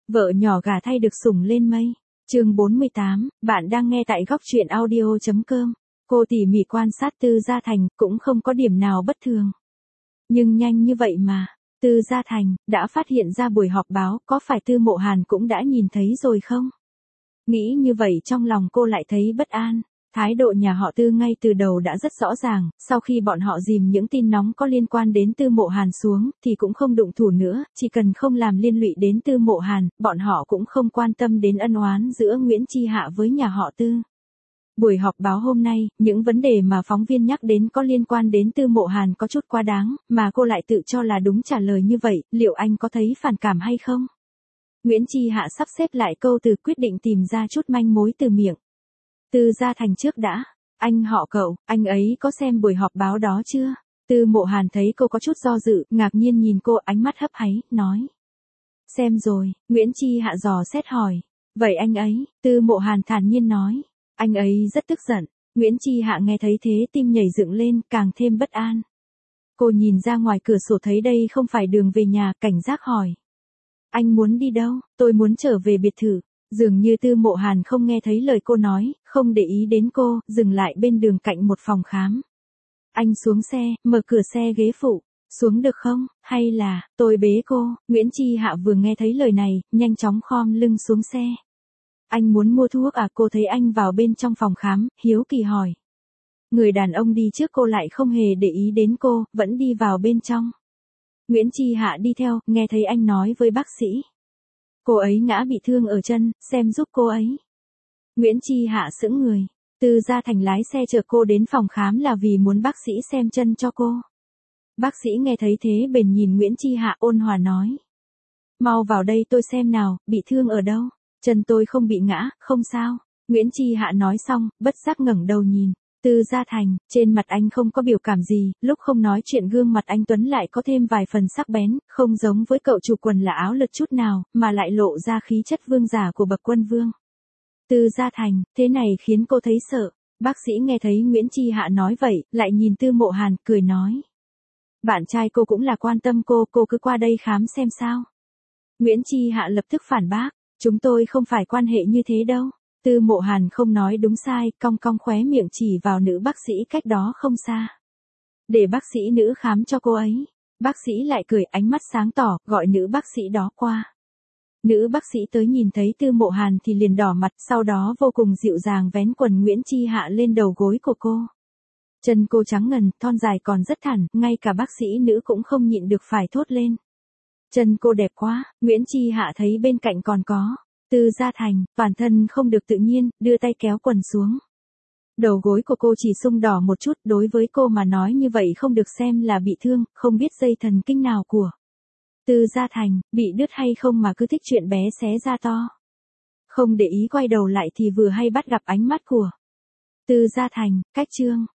Vợ nhỏ gả thay được sủng lên mây. Chương 48, bạn đang nghe tại góc truyện audio.com. Cô tỉ mỉ quan sát Tư Gia Thành, cũng không có điểm nào bất thường. Nhưng nhanh như vậy mà, Tư Gia Thành đã phát hiện ra buổi họp báo, có phải Tư Mộ Hàn cũng đã nhìn thấy rồi không? Nghĩ như vậy trong lòng cô lại thấy bất an. Thái độ nhà họ Tư ngay từ đầu đã rất rõ ràng, sau khi bọn họ dìm những tin nóng có liên quan đến Tư Mộ Hàn xuống, thì cũng không đụng thủ nữa, chỉ cần không làm liên lụy đến Tư Mộ Hàn, bọn họ cũng không quan tâm đến ân oán giữa Nguyễn Chi Hạ với nhà họ Tư. Buổi họp báo hôm nay, những vấn đề mà phóng viên nhắc đến có liên quan đến Tư Mộ Hàn có chút quá đáng, mà cô lại tự cho là đúng trả lời như vậy, liệu anh có thấy phản cảm hay không? Nguyễn Chi Hạ sắp xếp lại câu từ, quyết định tìm ra chút manh mối từ miệng Tư Gia Thành trước đã. Anh họ Cậu, anh ấy có xem buổi họp báo đó chưa? Tư Mộ Hàn thấy cô có chút do dự, ngạc nhiên nhìn cô, ánh mắt hấp háy, nói. Xem rồi. Nguyễn Chi Hạ dò xét hỏi. Vậy anh ấy? Tư Mộ Hàn thản nhiên nói. Anh ấy rất tức giận. Nguyễn Chi Hạ nghe thấy thế tim nhảy dựng lên, càng thêm bất an. Cô nhìn ra ngoài cửa sổ thấy đây không phải đường về nhà, cảnh giác hỏi. Anh muốn đi đâu? Tôi muốn trở về biệt thự. Dường như Tư Mộ Hàn không nghe thấy lời cô nói, không để ý đến cô, dừng lại bên đường cạnh một phòng khám. Anh xuống xe, mở cửa xe ghế phụ. Xuống được không? Hay là, tôi bế cô? Nguyễn Chi Hạ vừa nghe thấy lời này, nhanh chóng khom lưng xuống xe. Anh muốn mua thuốc à? Cô thấy anh vào bên trong phòng khám, hiếu kỳ hỏi. Người đàn ông đi trước cô lại không hề để ý đến cô, vẫn đi vào bên trong. Nguyễn Chi Hạ đi theo, nghe thấy anh nói với bác sĩ. Cô ấy ngã bị thương ở chân, xem giúp cô ấy. Nguyễn Chi Hạ sững người. Tư Gia Thành lái xe chở cô đến phòng khám là vì muốn bác sĩ xem chân cho cô. Bác sĩ nghe thấy thế bèn nhìn Nguyễn Chi Hạ ôn hòa nói. Mau vào đây tôi xem nào, bị thương ở đâu? Chân tôi không bị ngã, không sao. Nguyễn Chi Hạ nói xong, bất giác ngẩng đầu nhìn. Tư Gia Thành, trên mặt anh không có biểu cảm gì, lúc không nói chuyện gương mặt anh Tuấn lại có thêm vài phần sắc bén, không giống với cậu chủ quần là áo lượt chút nào, mà lại lộ ra khí chất vương giả của bậc quân vương. Tư Gia Thành, thế này khiến cô thấy sợ. Bác sĩ nghe thấy Nguyễn Chi Hạ nói vậy, lại nhìn Tư Mộ Hàn, cười nói. Bạn trai cô cũng là quan tâm cô cứ qua đây khám xem sao. Nguyễn Chi Hạ lập tức phản bác, chúng tôi không phải quan hệ như thế đâu. Tư Mộ Hàn không nói đúng sai, cong cong khóe miệng chỉ vào nữ bác sĩ cách đó không xa. Để bác sĩ nữ khám cho cô ấy. Bác sĩ lại cười, ánh mắt sáng tỏ, gọi nữ bác sĩ đó qua. Nữ bác sĩ tới nhìn thấy Tư Mộ Hàn thì liền đỏ mặt, sau đó vô cùng dịu dàng vén quần Nguyễn Chi Hạ lên đầu gối của cô. Chân cô trắng ngần, thon dài còn rất thẳng, ngay cả bác sĩ nữ cũng không nhịn được phải thốt lên. Chân cô đẹp quá. Nguyễn Chi Hạ thấy bên cạnh còn có Tư Gia Thành, toàn thân không được tự nhiên, đưa tay kéo quần xuống. Đầu gối của cô chỉ sưng đỏ một chút, đối với cô mà nói như vậy không được xem là bị thương, không biết dây thần kinh nào của Tư Gia Thành bị đứt hay không mà cứ thích chuyện bé xé ra to. Không để ý quay đầu lại thì vừa hay bắt gặp ánh mắt của Tư Gia Thành, cách chương.